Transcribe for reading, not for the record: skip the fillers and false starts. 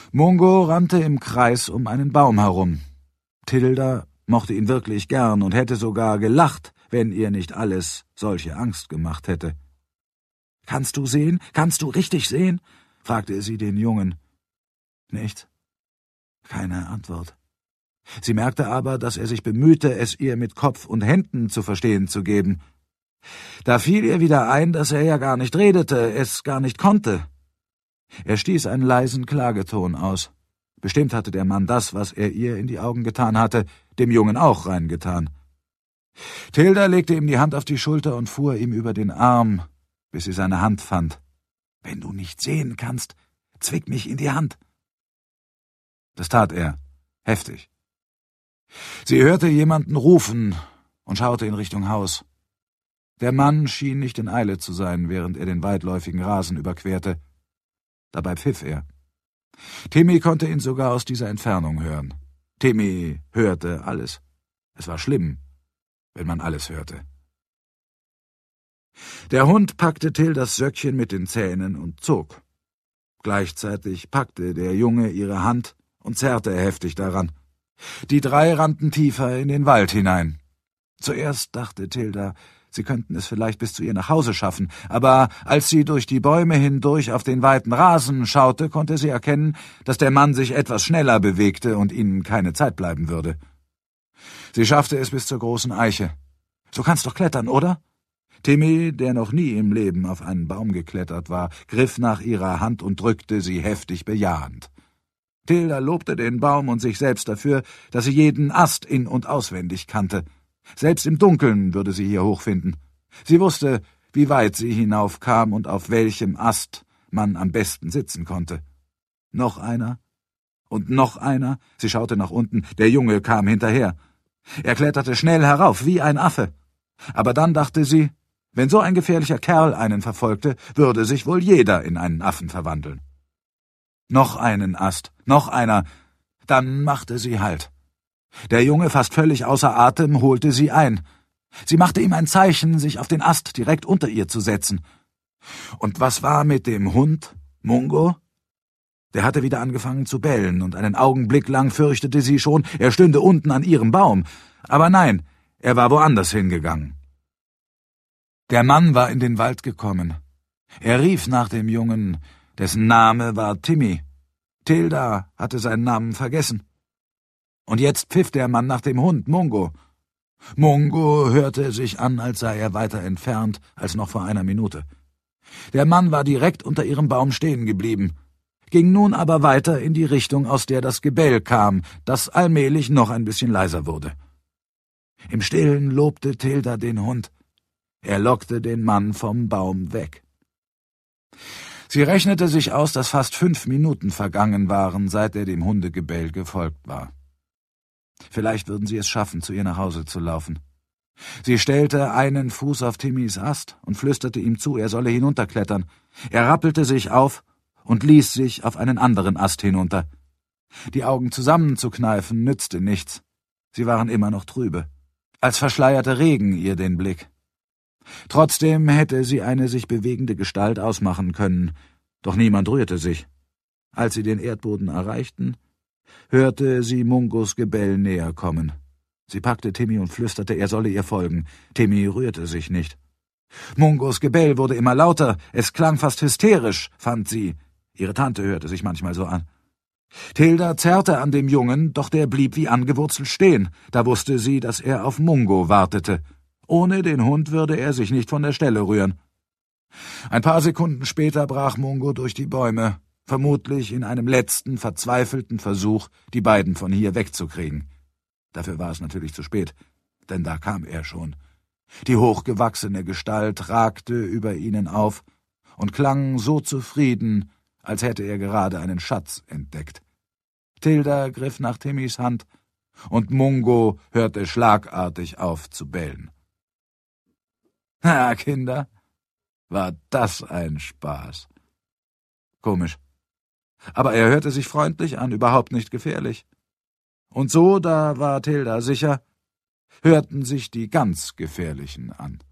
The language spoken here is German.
Mungo rannte im Kreis um einen Baum herum. Tilda mochte ihn wirklich gern und hätte sogar gelacht, wenn ihr nicht alles solche Angst gemacht hätte. »Kannst du sehen? Kannst du richtig sehen?« fragte sie den Jungen. Nichts. Keine Antwort. Sie merkte aber, dass er sich bemühte, es ihr mit Kopf und Händen zu verstehen zu geben. Da fiel ihr wieder ein, dass er ja gar nicht redete, es gar nicht konnte. Er stieß einen leisen Klageton aus. Bestimmt hatte der Mann das, was er ihr in die Augen getan hatte, dem Jungen auch reingetan. Tilda legte ihm die Hand auf die Schulter und fuhr ihm über den Arm, bis sie seine Hand fand. »Wenn du nicht sehen kannst, zwick mich in die Hand.« Das tat er, heftig. Sie hörte jemanden rufen und schaute in Richtung Haus. Der Mann schien nicht in Eile zu sein, während er den weitläufigen Rasen überquerte. Dabei pfiff er. Timmy konnte ihn sogar aus dieser Entfernung hören. Timmy hörte alles. Es war schlimm, wenn man alles hörte. Der Hund packte Tildas Söckchen mit den Zähnen und zog. Gleichzeitig packte der Junge ihre Hand und zerrte heftig daran. Die drei rannten tiefer in den Wald hinein. Zuerst dachte Tilda, sie könnten es vielleicht bis zu ihr nach Hause schaffen, aber als sie durch die Bäume hindurch auf den weiten Rasen schaute, konnte sie erkennen, dass der Mann sich etwas schneller bewegte und ihnen keine Zeit bleiben würde. Sie schaffte es bis zur großen Eiche. »So kannst doch klettern, oder?« Timmy, der noch nie im Leben auf einen Baum geklettert war, griff nach ihrer Hand und drückte sie heftig bejahend. Tilda lobte den Baum und sich selbst dafür, dass sie jeden Ast in- und auswendig kannte. Selbst im Dunkeln würde sie hier hochfinden. Sie wusste, wie weit sie hinaufkam und auf welchem Ast man am besten sitzen konnte. Noch einer und noch einer. Sie schaute nach unten, der Junge kam hinterher. Er kletterte schnell herauf, wie ein Affe. Aber dann dachte sie, wenn so ein gefährlicher Kerl einen verfolgte, würde sich wohl jeder in einen Affen verwandeln. Noch einen Ast, noch einer. Dann machte sie Halt. Der Junge, fast völlig außer Atem, holte sie ein. Sie machte ihm ein Zeichen, sich auf den Ast direkt unter ihr zu setzen. Und was war mit dem Hund, Mungo? Der hatte wieder angefangen zu bellen, und einen Augenblick lang fürchtete sie schon, er stünde unten an ihrem Baum. Aber nein, er war woanders hingegangen. Der Mann war in den Wald gekommen. Er rief nach dem Jungen, dessen Name war Timmy. Tilda hatte seinen Namen vergessen. Und jetzt pfiff der Mann nach dem Hund, Mungo. Mungo hörte sich an, als sei er weiter entfernt als noch vor einer Minute. Der Mann war direkt unter ihrem Baum stehen geblieben, ging nun aber weiter in die Richtung, aus der das Gebell kam, das allmählich noch ein bisschen leiser wurde. Im Stillen lobte Tilda den Hund. Er lockte den Mann vom Baum weg. Sie rechnete sich aus, dass fast 5 Minuten vergangen waren, seit er dem Hundegebell gefolgt war. Vielleicht würden sie es schaffen, zu ihr nach Hause zu laufen. Sie stellte einen Fuß auf Timmys Ast und flüsterte ihm zu, er solle hinunterklettern. Er rappelte sich auf und ließ sich auf einen anderen Ast hinunter. Die Augen zusammenzukneifen nützte nichts. Sie waren immer noch trübe, als verschleierte Regen ihr den Blick. Trotzdem hätte sie eine sich bewegende Gestalt ausmachen können, doch niemand rührte sich. Als sie den Erdboden erreichten, hörte sie Mungos Gebell näher kommen. Sie packte Timmy und flüsterte, er solle ihr folgen. Timmy rührte sich nicht. Mungos Gebell wurde immer lauter, es klang fast hysterisch, fand sie. Ihre Tante hörte sich manchmal so an. Tilda zerrte an dem Jungen, doch der blieb wie angewurzelt stehen. Da wusste sie, dass er auf Mungo wartete. Ohne den Hund würde er sich nicht von der Stelle rühren. Ein paar Sekunden später brach Mungo durch die Bäume, vermutlich in einem letzten, verzweifelten Versuch, die beiden von hier wegzukriegen. Dafür war es natürlich zu spät, denn da kam er schon. Die hochgewachsene Gestalt ragte über ihnen auf und klang so zufrieden, als hätte er gerade einen Schatz entdeckt. Tilda griff nach Timmys Hand, und Mungo hörte schlagartig auf zu bellen. »Na, Kinder, war das ein Spaß!« Komisch. Aber er hörte sich freundlich an, überhaupt nicht gefährlich. Und so, da war Tilda sicher, hörten sich die ganz Gefährlichen an.